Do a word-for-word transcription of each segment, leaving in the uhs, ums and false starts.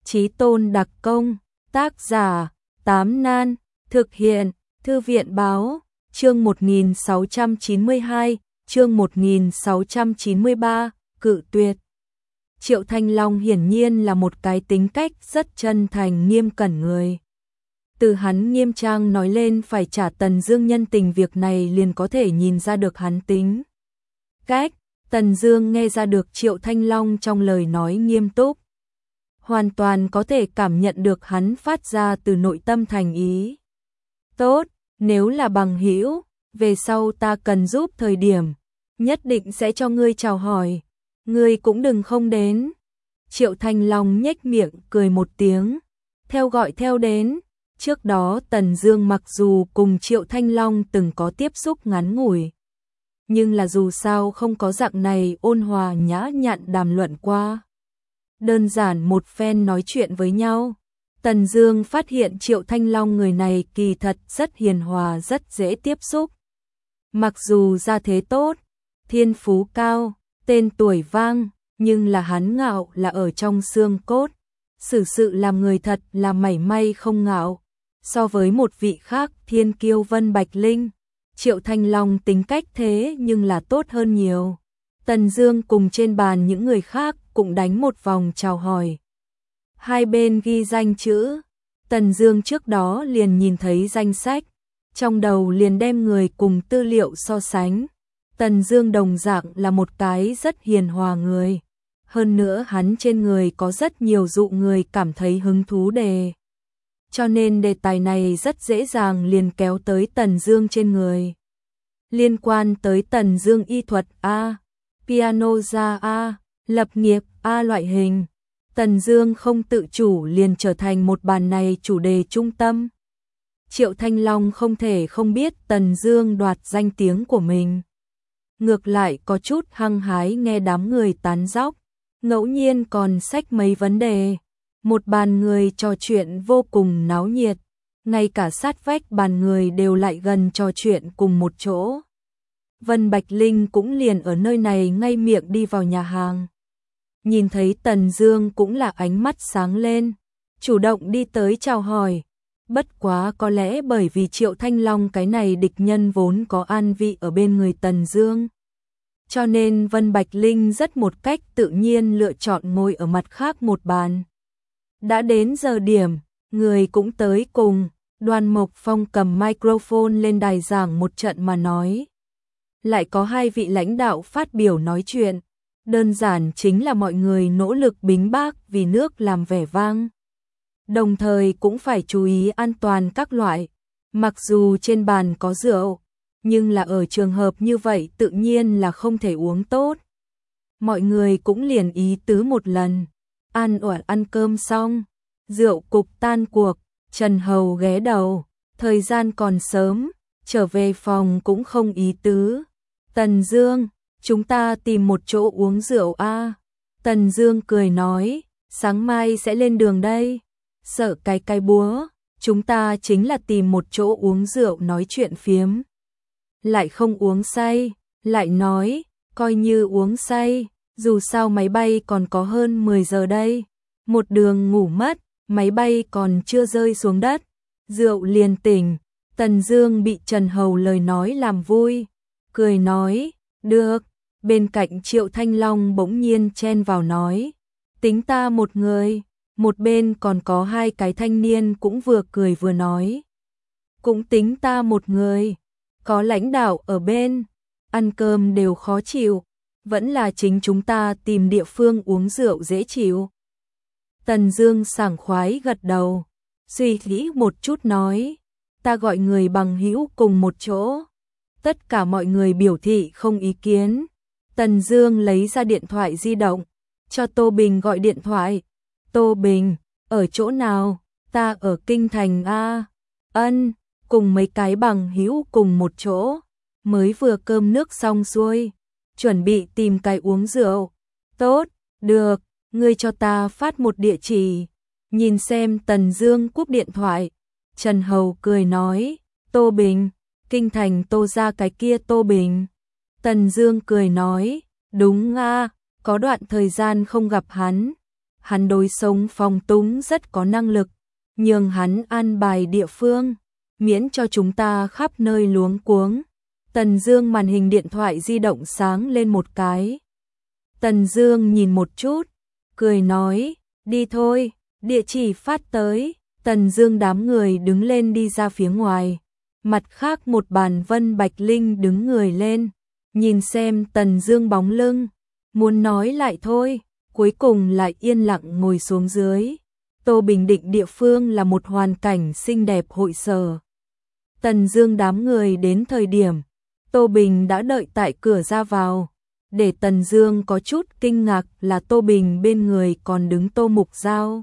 Chí Tôn đặc công, tác giả, Tám Nan, thực hiện, Thư viện báo, chương một nghìn sáu trăm chín mươi hai, chương một nghìn sáu trăm chín mươi ba, cự tuyệt. Triệu Thanh Long hiển nhiên là một cái tính cách rất chân thành nghiêm cẩn người. Từ hắn nghiêm trang nói lên phải trả Tần Dương nhân tình việc này liền có thể nhìn ra được hắn tính cách. Tần Dương nghe ra được Triệu Thanh Long trong lời nói nghiêm túc, hoàn toàn có thể cảm nhận được hắn phát ra từ nội tâm thành ý. Tốt, nếu là bằng hữu, về sau ta cần giúp thời điểm, nhất định sẽ cho ngươi chào hỏi, ngươi cũng đừng không đến. Triệu Thanh Long nhếch miệng cười một tiếng, theo gọi theo đến. Trước đó Tần Dương mặc dù cùng Triệu Thanh Long từng có tiếp xúc ngắn ngủi, nhưng là dù sao không có dạng này ôn hòa nhã nhặn đàm luận qua. Đơn giản một phen nói chuyện với nhau, Tần Dương phát hiện Triệu Thanh Long người này kỳ thật rất hiền hòa, rất dễ tiếp xúc. Mặc dù gia thế tốt, thiên phú cao, tên tuổi vang, nhưng là hắn ngạo là ở trong xương cốt, xử sự làm người thật là mảy may không ngạo. So với một vị khác thiên kiêu Vân Bạch Linh, Triệu Thanh Long tính cách thế nhưng là tốt hơn nhiều. Tần Dương cùng trên bàn những người khác cũng đánh một vòng chào hỏi. Hai bên ghi danh chữ, Tần Dương trước đó liền nhìn thấy danh sách, trong đầu liền đem người cùng tư liệu so sánh. Tần Dương đồng dạng là một cái rất hiền hòa người, hơn nữa hắn trên người có rất nhiều dụ người cảm thấy hứng thú đề. Cho nên đề tài này rất dễ dàng liền kéo tới Tần Dương trên người. Liên quan tới Tần Dương y thuật A, piano gia A, lập nghiệp A loại hình, Tần Dương không tự chủ liền trở thành một bàn này chủ đề trung tâm. Triệu Thanh Long không thể không biết Tần Dương đoạt danh tiếng của mình, ngược lại có chút hăng hái nghe đám người tán dóc, ngẫu nhiên còn xách mấy vấn đề. Một bàn người trò chuyện vô cùng náo nhiệt, ngay cả sát vách bàn người đều lại gần trò chuyện cùng một chỗ. Vân Bạch Linh cũng liền ở nơi này ngay miệng đi vào nhà hàng. Nhìn thấy Tần Dương cũng là ánh mắt sáng lên, chủ động đi tới chào hỏi. Bất quá có lẽ bởi vì Triệu Thanh Long cái này địch nhân vốn có an vị ở bên người Tần Dương, cho nên Vân Bạch Linh rất một cách tự nhiên lựa chọn ngồi ở mặt khác một bàn. Đã đến giờ điểm, người cũng tới cùng, Đoàn Mộc Phong cầm microphone lên đài giảng một trận mà nói. Lại có hai vị lãnh đạo phát biểu nói chuyện, đơn giản chính là mọi người nỗ lực bính bác vì nước làm vẻ vang. Đồng thời cũng phải chú ý an toàn các loại, mặc dù trên bàn có rượu, nhưng là ở trường hợp như vậy tự nhiên là không thể uống tốt. Mọi người cũng liền ý tứ một lần. Ăn ủa ăn cơm xong, rượu cục tan cuộc, Trần Hầu ghé đầu, thời gian còn sớm, trở về phòng cũng không ý tứ. Tần Dương, chúng ta tìm một chỗ uống rượu a. Tần Dương cười nói, sáng mai sẽ lên đường đây. Sợ cái cái búa, chúng ta chính là tìm một chỗ uống rượu nói chuyện phiếm. Lại không uống say, lại nói, coi như uống say. Dù sao máy bay còn có hơn mười giờ đây, một đường ngủ mất, máy bay còn chưa rơi xuống đất, rượu liền tỉnh. Tần Dương bị Trần Hầu lời nói làm vui, cười nói, được. Bên cạnh Triệu Thanh Long bỗng nhiên chen vào nói, tính ta một người. Một bên còn có hai cái thanh niên cũng vừa cười vừa nói, cũng tính ta một người. Có lãnh đạo ở bên, ăn cơm đều khó chịu, vẫn là chính chúng ta tìm địa phương uống rượu dễ chịu. Tần Dương sảng khoái gật đầu, suy nghĩ một chút nói, ta gọi người bằng hữu cùng một chỗ. Tất cả mọi người biểu thị không ý kiến. Tần Dương lấy ra điện thoại di động, cho Tô Bình gọi điện thoại. Tô Bình, ở chỗ nào? Ta ở Kinh Thành a. Ân, cùng mấy cái bằng hữu cùng một chỗ, mới vừa cơm nước xong xuôi, chuẩn bị tìm cái uống rượu. Tốt, được, ngươi cho ta phát một địa chỉ. Nhìn xem Tần Dương cúp điện thoại, Trần Hầu cười nói, Tô Bình, Kinh Thành Tô gia cái kia Tô Bình. Tần Dương cười nói, đúng a, có đoạn thời gian không gặp hắn, hắn đối sống phong túng rất có năng lực, nhường hắn an bài địa phương, miễn cho chúng ta khắp nơi luống cuống. Tần Dương màn hình điện thoại di động sáng lên một cái. Tần Dương nhìn một chút, cười nói, đi thôi, địa chỉ phát tới. Tần Dương đám người đứng lên đi ra phía ngoài. Mặt khác một bàn Vân Bạch Linh đứng người lên, nhìn xem Tần Dương bóng lưng, muốn nói lại thôi, cuối cùng lại yên lặng ngồi xuống dưới. Tô Bình định địa phương là một hoàn cảnh xinh đẹp hội sở. Tần Dương đám người đến thời điểm, Tô Bình đã đợi tại cửa ra vào. Để Tần Dương có chút kinh ngạc là Tô Bình bên người còn đứng Tô Mục Giao.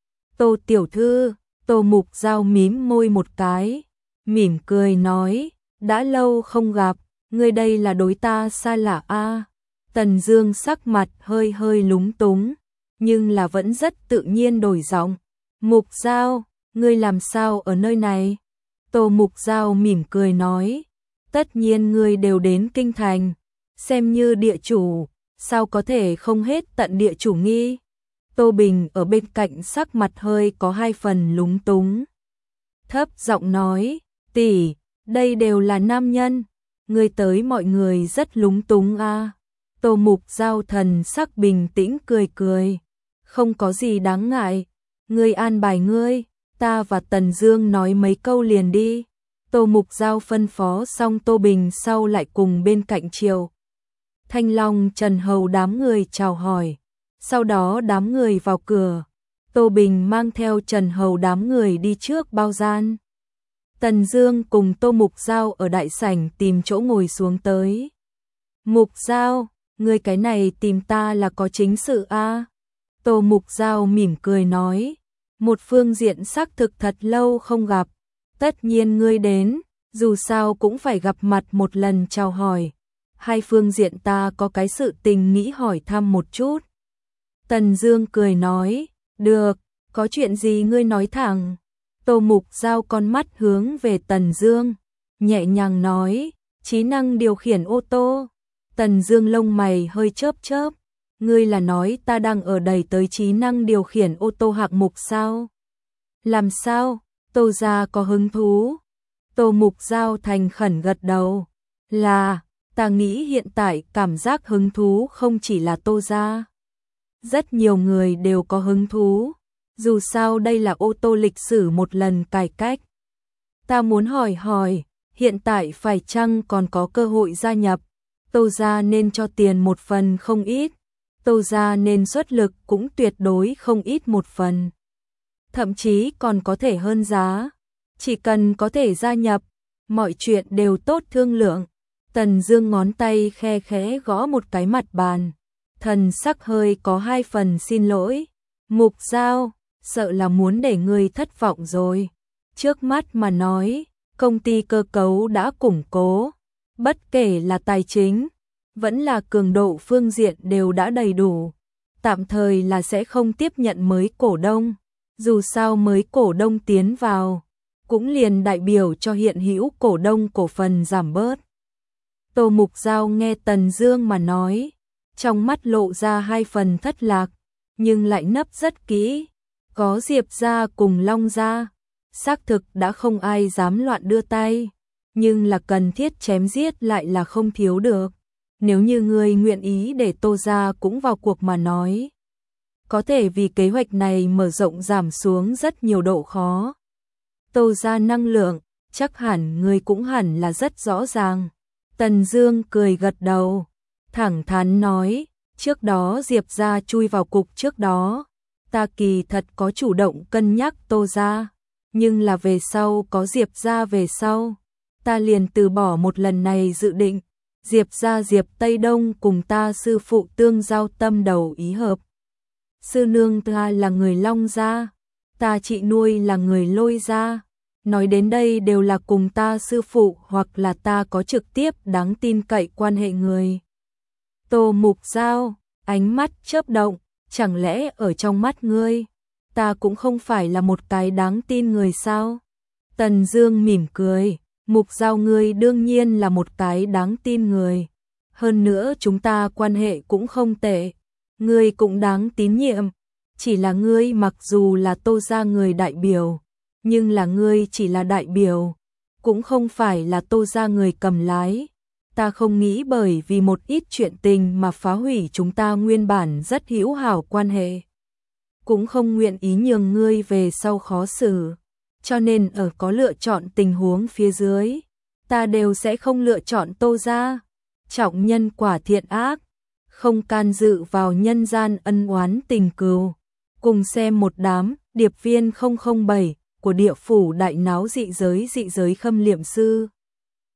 Tô tiểu thư, Tô Mục Giao mím môi một cái, mỉm cười nói, đã lâu không gặp, ngươi đây là đối ta xa lạ a. Tần Dương sắc mặt hơi hơi lúng túng, nhưng là vẫn rất tự nhiên đổi giọng, Mục Giao, ngươi làm sao ở nơi này? Tô Mục Giao mỉm cười nói, tất nhiên ngươi đều đến kinh thành, xem như địa chủ, sao có thể không hết tận địa chủ nghi? Tô Bình ở bên cạnh sắc mặt hơi có hai phần lúng túng. Thấp giọng nói, tỷ, đây đều là nam nhân, ngươi tới mọi người rất lúng túng a. À. Tô Mục Giao thần sắc bình tĩnh cười cười, không có gì đáng ngại, ngươi an bài ngươi, ta và Tần Dương nói mấy câu liền đi. Tô Mục Giao phân phó xong Tô Bình sau lại cùng bên cạnh Triều Thanh Long Trần Hầu đám người chào hỏi. Sau đó đám người vào cửa, Tô Bình mang theo Trần Hầu đám người đi trước bao gian. Tần Dương cùng Tô Mục Giao ở đại sảnh tìm chỗ ngồi xuống tới. Mục Giao, ngươi cái này tìm ta là có chính sự a? À? Tô Mục Giao mỉm cười nói, một phương diện xác thực thật lâu không gặp, tất nhiên ngươi đến, dù sao cũng phải gặp mặt một lần chào hỏi. Hai phương diện ta có cái sự tình nghĩ hỏi thăm một chút. Tần Dương cười nói, được, có chuyện gì ngươi nói thẳng. Tô Mục Giao con mắt hướng về Tần Dương, nhẹ nhàng nói, trí năng điều khiển ô tô. Tần Dương lông mày hơi chớp chớp, ngươi là nói ta đang ở đầy tới trí năng điều khiển ô tô hạng mục sao? Làm sao? Tô gia có hứng thú? Tô Mục Giao thành khẩn gật đầu, là, ta nghĩ hiện tại cảm giác hứng thú không chỉ là Tô gia. Rất nhiều người đều có hứng thú, dù sao đây là ô tô lịch sử một lần cải cách. Ta muốn hỏi hỏi, hiện tại phải chăng còn có cơ hội gia nhập? Tô gia nên cho tiền một phần không ít, Tô gia nên xuất lực cũng tuyệt đối không ít một phần. Thậm chí còn có thể hơn giá, chỉ cần có thể gia nhập, mọi chuyện đều tốt thương lượng. Tần Dương ngón tay khe khẽ gõ một cái mặt bàn, thần sắc hơi có hai phần xin lỗi. Mục Giao, sợ là muốn để ngươi thất vọng rồi. Trước mắt mà nói, công ty cơ cấu đã củng cố, bất kể là tài chính, vẫn là cường độ phương diện đều đã đầy đủ. Tạm thời là sẽ không tiếp nhận mới cổ đông, dù sao mới cổ đông tiến vào, cũng liền đại biểu cho hiện hữu cổ đông cổ phần giảm bớt. Tô Mục Giao nghe Tần Dương mà nói, trong mắt lộ ra hai phần thất lạc, nhưng lại nấp rất kỹ. Có Diệp gia cùng Long gia, xác thực đã không ai dám loạn đưa tay, nhưng là cần thiết chém giết lại là không thiếu được. Nếu như ngươi nguyện ý để Tô gia cũng vào cuộc mà nói, có thể vì kế hoạch này mở rộng giảm xuống rất nhiều độ khó. Tô gia năng lượng, chắc hẳn ngươi cũng hẳn là rất rõ ràng. Tần Dương cười gật đầu, thẳng thắn nói, trước đó Diệp gia chui vào cục trước đó, ta kỳ thật có chủ động cân nhắc Tô gia, nhưng là về sau có Diệp gia về sau, ta liền từ bỏ một lần này dự định. Diệp gia Diệp Tây Đông cùng ta sư phụ tương giao tâm đầu ý hợp. Sư nương ta là người Long gia, ta chị nuôi là người Lôi gia. Nói đến đây đều là cùng ta sư phụ hoặc là ta có trực tiếp đáng tin cậy quan hệ người. Tô Mục Giao, ánh mắt chớp động, chẳng lẽ ở trong mắt ngươi, ta cũng không phải là một cái đáng tin người sao? Tần Dương mỉm cười, Mục Giao ngươi đương nhiên là một cái đáng tin người. Hơn nữa chúng ta quan hệ cũng không tệ, ngươi cũng đáng tín nhiệm. chỉ là ngươi mặc dù là Tô gia người đại biểu, nhưng là ngươi chỉ là đại biểu, cũng không phải là Tô gia người cầm lái. Ta không nghĩ bởi vì một ít chuyện tình mà phá hủy chúng ta nguyên bản rất hữu hảo quan hệ. Cũng không nguyện ý nhường ngươi về sau khó xử. Cho nên ở có lựa chọn tình huống phía dưới, ta đều sẽ không lựa chọn Tô gia. Trọng nhân quả thiện ác, không can dự vào nhân gian ân oán tình cừu. Cùng xem một đám điệp viên không không bảy của địa phủ đại náo dị giới dị giới khâm liệm sư.